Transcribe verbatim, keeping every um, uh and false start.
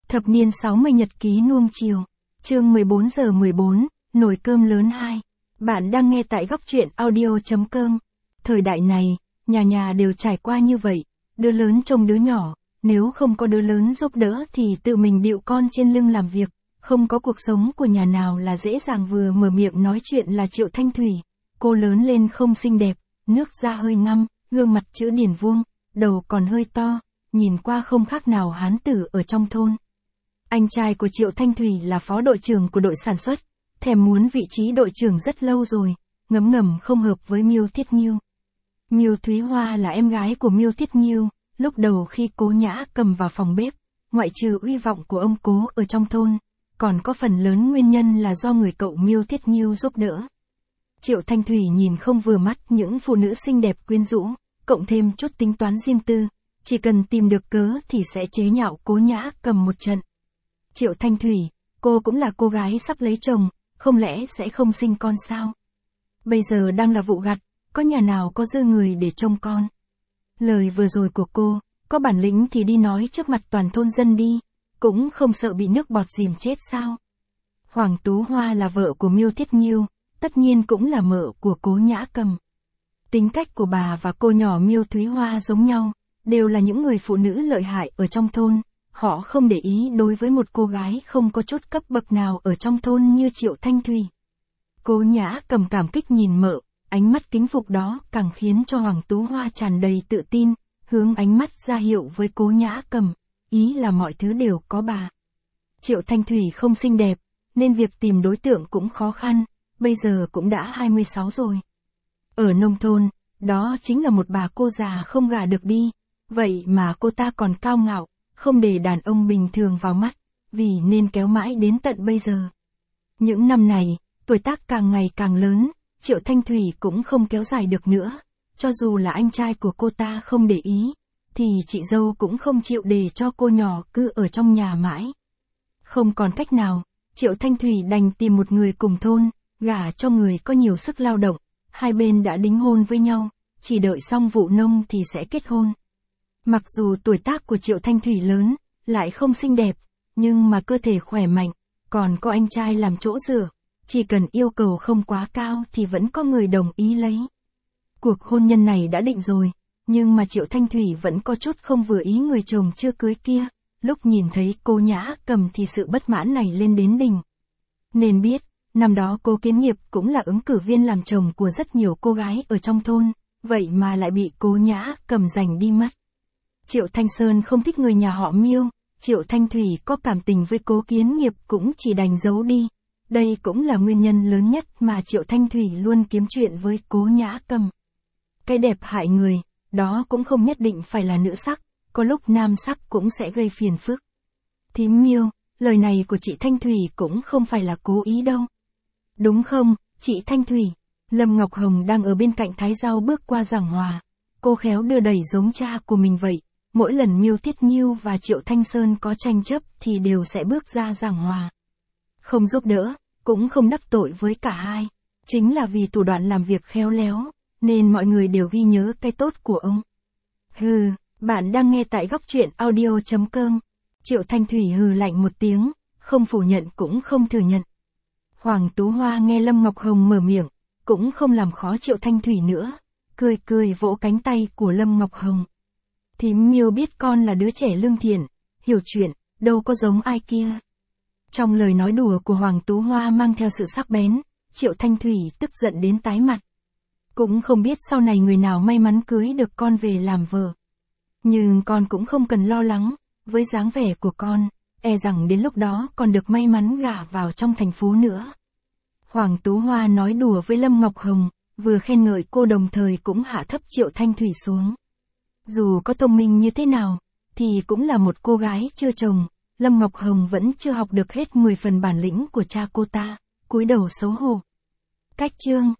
Thập niên sáu mươi nhật ký nuông chiều. Chương mười bốn giờ mười bốn, nồi cơm lớn hai. Bạn đang nghe tại góc truyện audio.com. Thời đại này, nhà nhà đều trải qua như vậy, đứa lớn trông đứa nhỏ, nếu không có đứa lớn giúp đỡ thì tự mình điệu con trên lưng làm việc, không có cuộc sống của nhà nào là dễ dàng. Vừa mở miệng nói chuyện là Triệu Thanh Thủy, cô lớn lên không xinh đẹp, nước da hơi ngăm, gương mặt chữ điển vuông, đầu còn hơi to, nhìn qua không khác nào hán tử ở trong thôn. Anh trai của Triệu Thanh Thủy là phó đội trưởng của đội sản xuất, thèm muốn vị trí đội trưởng rất lâu rồi, ngấm ngầm không hợp với Miêu Thiết Nghiêu. Miêu Thúy Hoa là em gái của Miêu Thiết Nghiêu, lúc đầu khi Cố Nhã cầm vào phòng bếp, ngoại trừ uy vọng của ông Cố ở trong thôn, còn có phần lớn nguyên nhân là do người cậu Miêu Thiết Nghiêu giúp đỡ. Triệu Thanh Thủy nhìn không vừa mắt những phụ nữ xinh đẹp quyến rũ, cộng thêm chút tính toán riêng tư, chỉ cần tìm được cớ thì sẽ chế nhạo Cố Nhã cầm một trận. Triệu Thanh Thủy, cô cũng là cô gái sắp lấy chồng, không lẽ sẽ không sinh con sao? Bây giờ đang là vụ gặt, có nhà nào có dư người để trông con? Lời vừa rồi của cô, có bản lĩnh thì đi nói trước mặt toàn thôn dân đi, cũng không sợ bị nước bọt dìm chết sao? Hoàng Tú Hoa là vợ của Miêu Thiết Nghiêu, tất nhiên cũng là mợ của Cố Nhã Cầm. Tính cách của bà và cô nhỏ Miêu Thúy Hoa giống nhau, đều là những người phụ nữ lợi hại ở trong thôn. Họ không để ý đối với một cô gái không có chút cấp bậc nào ở trong thôn như Triệu Thanh Thủy. Cố Nhã Cầm cảm kích nhìn mợ, ánh mắt kính phục đó càng khiến cho Hoàng Tú Hoa tràn đầy tự tin, hướng ánh mắt ra hiệu với Cố Nhã Cầm, ý là mọi thứ đều có bà. Triệu Thanh Thủy không xinh đẹp, nên việc tìm đối tượng cũng khó khăn, bây giờ cũng đã hai mươi sáu rồi. Ở nông thôn, đó chính là một bà cô già không gả được đi, vậy mà cô ta còn cao ngạo, không để đàn ông bình thường vào mắt, vì nên kéo mãi đến tận bây giờ. Những năm này, tuổi tác càng ngày càng lớn, Triệu Thanh Thủy cũng không kéo dài được nữa, cho dù là anh trai của cô ta không để ý, thì chị dâu cũng không chịu để cho cô nhỏ cứ ở trong nhà mãi. Không còn cách nào, Triệu Thanh Thủy đành tìm một người cùng thôn, gả cho người có nhiều sức lao động, hai bên đã đính hôn với nhau, chỉ đợi xong vụ nông thì sẽ kết hôn. Mặc dù tuổi tác của Triệu Thanh Thủy lớn, lại không xinh đẹp, nhưng mà cơ thể khỏe mạnh, còn có anh trai làm chỗ dựa, chỉ cần yêu cầu không quá cao thì vẫn có người đồng ý lấy. Cuộc hôn nhân này đã định rồi, nhưng mà Triệu Thanh Thủy vẫn có chút không vừa ý người chồng chưa cưới kia, lúc nhìn thấy Cố Nhã Cầm thì sự bất mãn này lên đến đỉnh. Nên biết, năm đó Cố Kiến Nghiệp cũng là ứng cử viên làm chồng của rất nhiều cô gái ở trong thôn, vậy mà lại bị Cố Nhã Cầm giành đi mất. Triệu Thanh Sơn không thích người nhà họ Miêu, Triệu Thanh Thủy có cảm tình với Cố Kiến Nghiệp cũng chỉ đành giấu đi. Đây cũng là nguyên nhân lớn nhất mà Triệu Thanh Thủy luôn kiếm chuyện với Cố Nhã Cầm. Cái đẹp hại người, đó cũng không nhất định phải là nữ sắc, có lúc nam sắc cũng sẽ gây phiền phức. Thím Miêu, lời này của chị Thanh Thủy cũng không phải là cố ý đâu. Đúng không, chị Thanh Thủy? Lâm Ngọc Hồng đang ở bên cạnh thái rau bước qua giảng hòa. Cô khéo đưa đẩy giống cha của mình vậy. Mỗi lần Miêu Thiết Nghiêu và Triệu Thanh Sơn có tranh chấp thì đều sẽ bước ra giảng hòa. Không giúp đỡ, cũng không đắc tội với cả hai. Chính là vì thủ đoạn làm việc khéo léo, nên mọi người đều ghi nhớ cái tốt của ông. Hừ, bạn đang nghe tại góc truyện audio.com. Triệu Thanh Thủy hừ lạnh một tiếng, không phủ nhận cũng không thừa nhận. Hoàng Tú Hoa nghe Lâm Ngọc Hồng mở miệng, cũng không làm khó Triệu Thanh Thủy nữa, cười cười vỗ cánh tay của Lâm Ngọc Hồng. Thím Miêu biết con là đứa trẻ lương thiện, hiểu chuyện, đâu có giống ai kia. Trong lời nói đùa của Hoàng Tú Hoa mang theo sự sắc bén, Triệu Thanh Thủy tức giận đến tái mặt. Cũng không biết sau này người nào may mắn cưới được con về làm vợ. Nhưng con cũng không cần lo lắng, với dáng vẻ của con, e rằng đến lúc đó còn được may mắn gả vào trong thành phố nữa. Hoàng Tú Hoa nói đùa với Lâm Ngọc Hồng, vừa khen ngợi cô đồng thời cũng hạ thấp Triệu Thanh Thủy xuống. Dù có thông minh như thế nào, thì cũng là một cô gái chưa chồng, Lâm Ngọc Hồng vẫn chưa học được hết mười phần bản lĩnh của cha cô ta, cúi đầu xấu hổ. Cách chương